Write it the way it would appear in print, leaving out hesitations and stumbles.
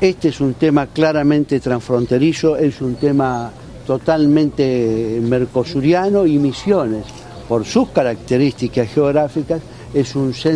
Este es un tema claramente transfronterizo, es un tema totalmente mercosuriano y Misiones, por sus características geográficas, es un centro